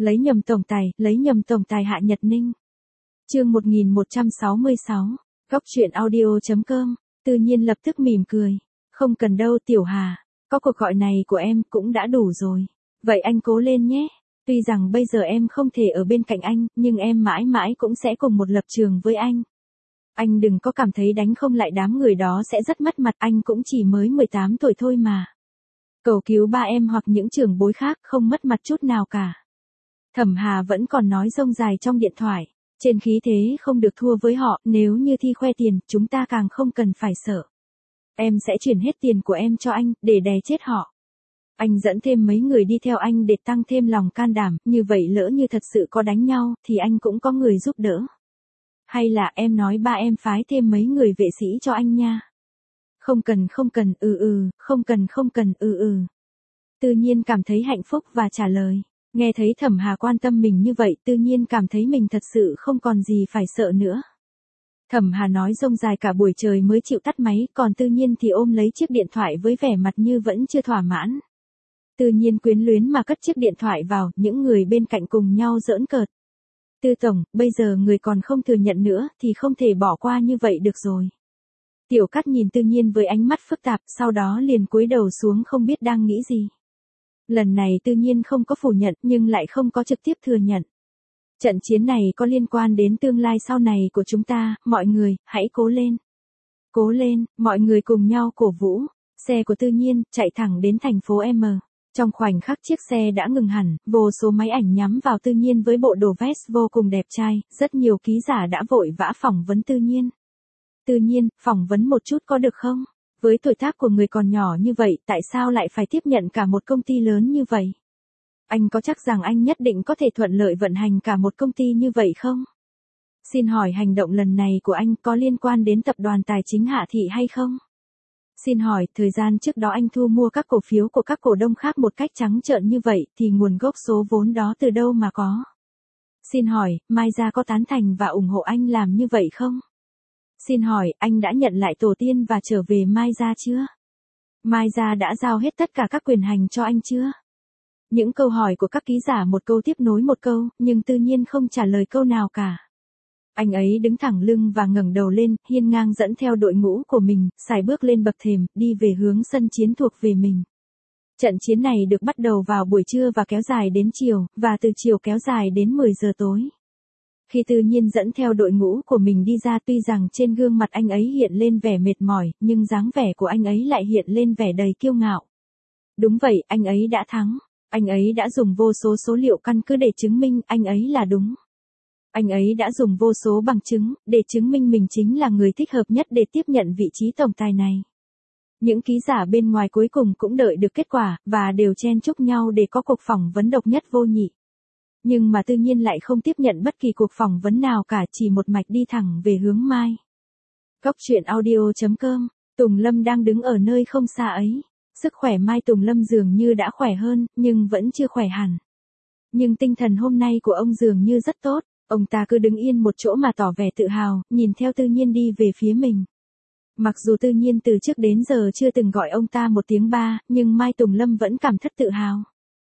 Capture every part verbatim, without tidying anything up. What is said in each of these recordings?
Lấy nhầm tổng tài, lấy nhầm tổng tài Hạ Nhật Ninh. Chương một nghìn một trăm sáu mươi sáu, Góc truyện audio chấm com, Tự Nhiên lập tức mỉm cười. Không cần đâu Tiểu Hà, có cuộc gọi này của em cũng đã đủ rồi. Vậy anh cố lên nhé. Tuy rằng bây giờ em không thể ở bên cạnh anh, nhưng em mãi mãi cũng sẽ cùng một lập trường với anh. Anh đừng có cảm thấy đánh không lại đám người đó sẽ rất mất mặt, anh cũng chỉ mới mười tám tuổi thôi mà. Cầu cứu ba em hoặc những trưởng bối khác không mất mặt chút nào cả. Thẩm Hà vẫn còn nói rông dài trong điện thoại. Trên khí thế không được thua với họ, nếu như thi khoe tiền, chúng ta càng không cần phải sợ. Em sẽ chuyển hết tiền của em cho anh, để đè chết họ. Anh dẫn thêm mấy người đi theo anh để tăng thêm lòng can đảm, như vậy lỡ như thật sự có đánh nhau, thì anh cũng có người giúp đỡ. Hay là em nói ba em phái thêm mấy người vệ sĩ cho anh nha. Không cần không cần, ừ ừ, không cần không cần, ừ ừ. Tự Nhiên cảm thấy hạnh phúc và trả lời. Nghe thấy Thẩm Hà quan tâm mình như vậy, Tự Nhiên cảm thấy mình thật sự không còn gì phải sợ nữa. Thẩm Hà nói rông dài cả buổi trời mới chịu tắt máy, còn Tự Nhiên thì ôm lấy chiếc điện thoại với vẻ mặt như vẫn chưa thỏa mãn. Tự Nhiên quyến luyến mà cất chiếc điện thoại vào, những người bên cạnh cùng nhau giỡn cợt. Tư tổng, bây giờ người còn không thừa nhận nữa, thì không thể bỏ qua như vậy được rồi. Tiểu Cát nhìn Tự Nhiên với ánh mắt phức tạp, sau đó liền cúi đầu xuống không biết đang nghĩ gì. Lần này Tự Nhiên không có phủ nhận, nhưng lại không có trực tiếp thừa nhận. Trận chiến này có liên quan đến tương lai sau này của chúng ta, mọi người, hãy cố lên. Cố lên, mọi người cùng nhau cổ vũ. Xe của Tự Nhiên chạy thẳng đến thành phố M. Trong khoảnh khắc chiếc xe đã ngừng hẳn, vô số máy ảnh nhắm vào Tự Nhiên với bộ đồ vest vô cùng đẹp trai, rất nhiều ký giả đã vội vã phỏng vấn Tự Nhiên. Tự Nhiên, phỏng vấn một chút có được không? Với tuổi tác của người còn nhỏ như vậy, tại sao lại phải tiếp nhận cả một công ty lớn như vậy? Anh có chắc rằng anh nhất định có thể thuận lợi vận hành cả một công ty như vậy không? Xin hỏi hành động lần này của anh có liên quan đến tập đoàn tài chính Hạ Thị hay không? Xin hỏi, thời gian trước đó anh thu mua các cổ phiếu của các cổ đông khác một cách trắng trợn như vậy, thì nguồn gốc số vốn đó từ đâu mà có? Xin hỏi, Mai Gia có tán thành và ủng hộ anh làm như vậy không? Xin hỏi, anh đã nhận lại tổ tiên và trở về Mai Gia chưa? Mai Gia đã giao hết tất cả các quyền hành cho anh chưa? Những câu hỏi của các ký giả một câu tiếp nối một câu, nhưng Tự Nhiên không trả lời câu nào cả. Anh ấy đứng thẳng lưng và ngẩng đầu lên, hiên ngang dẫn theo đội ngũ của mình, sải bước lên bậc thềm, đi về hướng sân chiến thuộc về mình. Trận chiến này được bắt đầu vào buổi trưa và kéo dài đến chiều, và từ chiều kéo dài đến mười giờ tối. Khi Tự Nhiên dẫn theo đội ngũ của mình đi ra, tuy rằng trên gương mặt anh ấy hiện lên vẻ mệt mỏi, nhưng dáng vẻ của anh ấy lại hiện lên vẻ đầy kiêu ngạo. Đúng vậy, anh ấy đã thắng. Anh ấy đã dùng vô số số liệu căn cứ để chứng minh anh ấy là đúng. Anh ấy đã dùng vô số bằng chứng, để chứng minh mình chính là người thích hợp nhất để tiếp nhận vị trí tổng tài này. Những ký giả bên ngoài cuối cùng cũng đợi được kết quả, và đều chen chúc nhau để có cuộc phỏng vấn độc nhất vô nhị. Nhưng mà Tự Nhiên lại không tiếp nhận bất kỳ cuộc phỏng vấn nào cả, chỉ một mạch đi thẳng về hướng Mai. Góc truyện audio chấm com, Tùng Lâm đang đứng ở nơi không xa ấy. Sức khỏe Mai Tùng Lâm dường như đã khỏe hơn, nhưng vẫn chưa khỏe hẳn. Nhưng tinh thần hôm nay của ông dường như rất tốt, ông ta cứ đứng yên một chỗ mà tỏ vẻ tự hào, nhìn theo Tự Nhiên đi về phía mình. Mặc dù Tự Nhiên từ trước đến giờ chưa từng gọi ông ta một tiếng ba, nhưng Mai Tùng Lâm vẫn cảm thấy tự hào.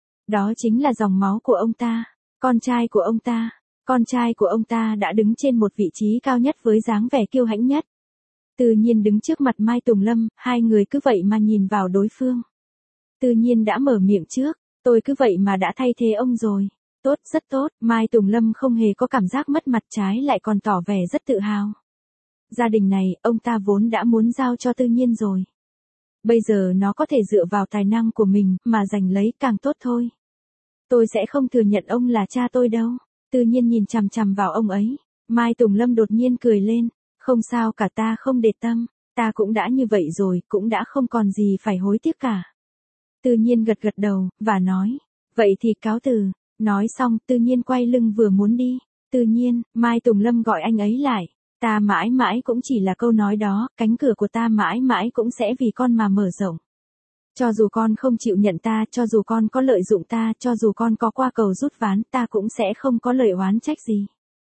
Đó chính là dòng máu của ông ta, con trai của ông ta, con trai của ông ta đã đứng trên một vị trí cao nhất với dáng vẻ kiêu hãnh nhất. Tự Nhiên đứng trước mặt Mai Tùng Lâm, hai người cứ vậy mà nhìn vào đối phương. Tự Nhiên đã mở miệng trước, tôi cứ vậy mà đã thay thế ông rồi. Tốt, rất tốt, Mai Tùng Lâm không hề có cảm giác mất mặt, trái lại còn tỏ vẻ rất tự hào. Gia đình này, ông ta vốn đã muốn giao cho Tự Nhiên rồi. Bây giờ nó có thể dựa vào tài năng của mình, mà giành lấy càng tốt thôi. Tôi sẽ không thừa nhận ông là cha tôi đâu. Tự Nhiên nhìn chằm chằm vào ông ấy. Mai Tùng Lâm đột nhiên cười lên. Không sao cả, ta không để tâm, ta cũng đã như vậy rồi, cũng đã không còn gì phải hối tiếc cả. Tự Nhiên gật gật đầu, và nói, vậy thì cáo từ. Nói xong, Tự Nhiên quay lưng vừa muốn đi. Tự Nhiên, Mai Tùng Lâm gọi anh ấy lại. Ta mãi mãi cũng chỉ là câu nói đó, cánh cửa của ta mãi mãi cũng sẽ vì con mà mở rộng. Cho dù con không chịu nhận ta, cho dù con có lợi dụng ta, cho dù con có qua cầu rút ván, ta cũng sẽ không có lời oán trách gì.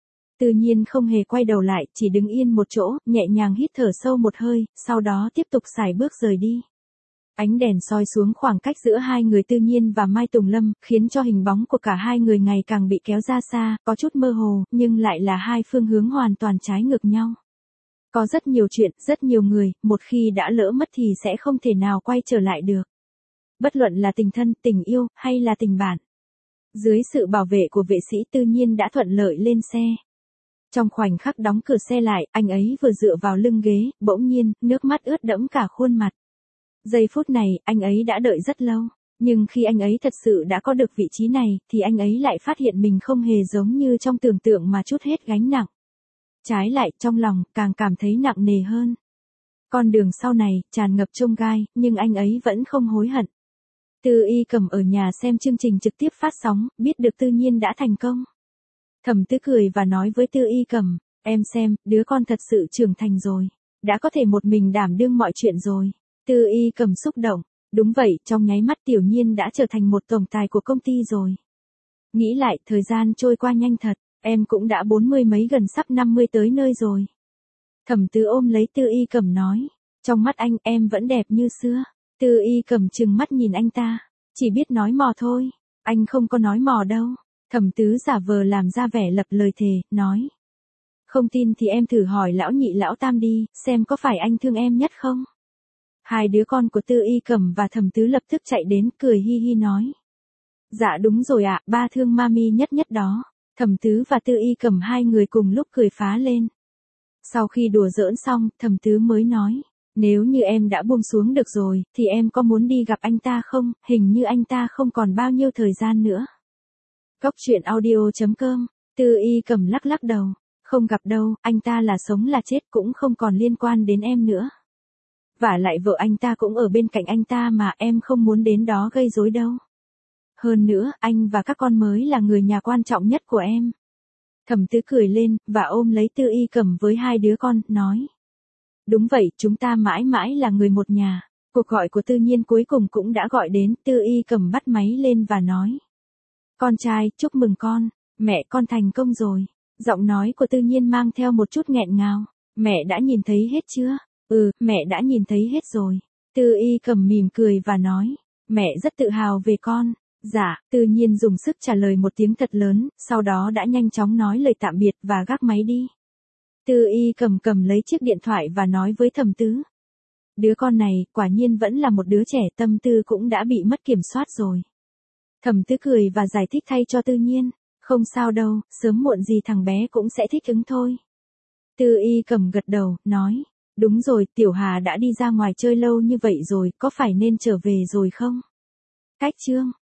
Tự Nhiên không hề quay đầu lại, chỉ đứng yên một chỗ, nhẹ nhàng hít thở sâu một hơi, sau đó tiếp tục sải bước rời đi. Ánh đèn soi xuống khoảng cách giữa hai người Tư Nhiên và Mai Tùng Lâm, khiến cho hình bóng của cả hai người ngày càng bị kéo ra xa, có chút mơ hồ, nhưng lại là hai phương hướng hoàn toàn trái ngược nhau. Có rất nhiều chuyện, rất nhiều người, một khi đã lỡ mất thì sẽ không thể nào quay trở lại được. Bất luận là tình thân, tình yêu, hay là tình bạn. Dưới sự bảo vệ của vệ sĩ Tư Nhiên đã thuận lợi lên xe. Trong khoảnh khắc đóng cửa xe lại, anh ấy vừa dựa vào lưng ghế, bỗng nhiên, nước mắt ướt đẫm cả khuôn mặt. Giây phút này, anh ấy đã đợi rất lâu. Nhưng khi anh ấy thật sự đã có được vị trí này, thì anh ấy lại phát hiện mình không hề giống như trong tưởng tượng mà chút hết gánh nặng. Trái lại, trong lòng, càng cảm thấy nặng nề hơn. Con đường sau này, tràn ngập chông gai, nhưng anh ấy vẫn không hối hận. Tư Y Cẩm ở nhà xem chương trình trực tiếp phát sóng, biết được Tư Nhiên đã thành công. Thẩm Tứ cười và nói với Tư Y Cẩm, em xem, đứa con thật sự trưởng thành rồi. Đã có thể một mình đảm đương mọi chuyện rồi. Tư Y Cẩm xúc động. Đúng vậy, trong nháy mắt Tiểu Nhiên đã trở thành một tổng tài của công ty rồi. Nghĩ lại, thời gian trôi qua nhanh thật, em cũng đã bốn mươi mấy gần sắp năm mươi tới nơi rồi. Thẩm Tứ ôm lấy Tư Y Cẩm nói, trong mắt anh em vẫn đẹp như xưa. Tư Y Cẩm trừng mắt nhìn anh ta, chỉ biết nói mò thôi, anh không có nói mò đâu. Thẩm Tứ giả vờ làm ra vẻ lập lời thề, nói. Không tin thì em thử hỏi lão nhị lão tam đi, xem có phải anh thương em nhất không? Hai đứa con của Tư Y Cẩm và Thẩm Tứ lập tức chạy đến, cười hi hi nói. Dạ đúng rồi ạ, ba thương mami nhất nhất đó. Thẩm Tứ và Tư Y Cẩm hai người cùng lúc cười phá lên. Sau khi đùa giỡn xong, Thẩm Tứ mới nói. Nếu như em đã buông xuống được rồi, thì em có muốn đi gặp anh ta không? Hình như anh ta không còn bao nhiêu thời gian nữa. Cốc truyện audio chấm com, Tư Y Cẩm lắc lắc đầu. Không gặp đâu, anh ta là sống là chết cũng không còn liên quan đến em nữa. Vả lại vợ anh ta cũng ở bên cạnh anh ta mà, em không muốn đến đó gây rối đâu. Hơn nữa, anh và các con mới là người nhà quan trọng nhất của em. Thẩm Tứ cười lên, và ôm lấy Tư Y Cẩm với hai đứa con, nói. Đúng vậy, chúng ta mãi mãi là người một nhà. Cuộc gọi của Tư Nhiên cuối cùng cũng đã gọi đến, Tư Y Cẩm bắt máy lên và nói. Con trai, chúc mừng con, mẹ con thành công rồi. Giọng nói của Tư Nhiên mang theo một chút nghẹn ngào. Mẹ đã nhìn thấy hết chưa? Ừ, mẹ đã nhìn thấy hết rồi. Tư Y Cẩm mỉm cười và nói. Mẹ rất tự hào về con. Dạ, Tư Nhiên dùng sức trả lời một tiếng thật lớn, sau đó đã nhanh chóng nói lời tạm biệt và gác máy đi. Tư Y Cẩm cầm lấy chiếc điện thoại và nói với Thẩm Tứ. Đứa con này, quả nhiên vẫn là một đứa trẻ, tâm tư cũng đã bị mất kiểm soát rồi. Thẩm Tứ cười và giải thích thay cho Tư Nhiên. Không sao đâu, sớm muộn gì thằng bé cũng sẽ thích ứng thôi. Tư Y Cẩm gật đầu, nói. Đúng rồi, Tiểu Hà đã đi ra ngoài chơi lâu như vậy rồi, có phải nên trở về rồi không? Cách chương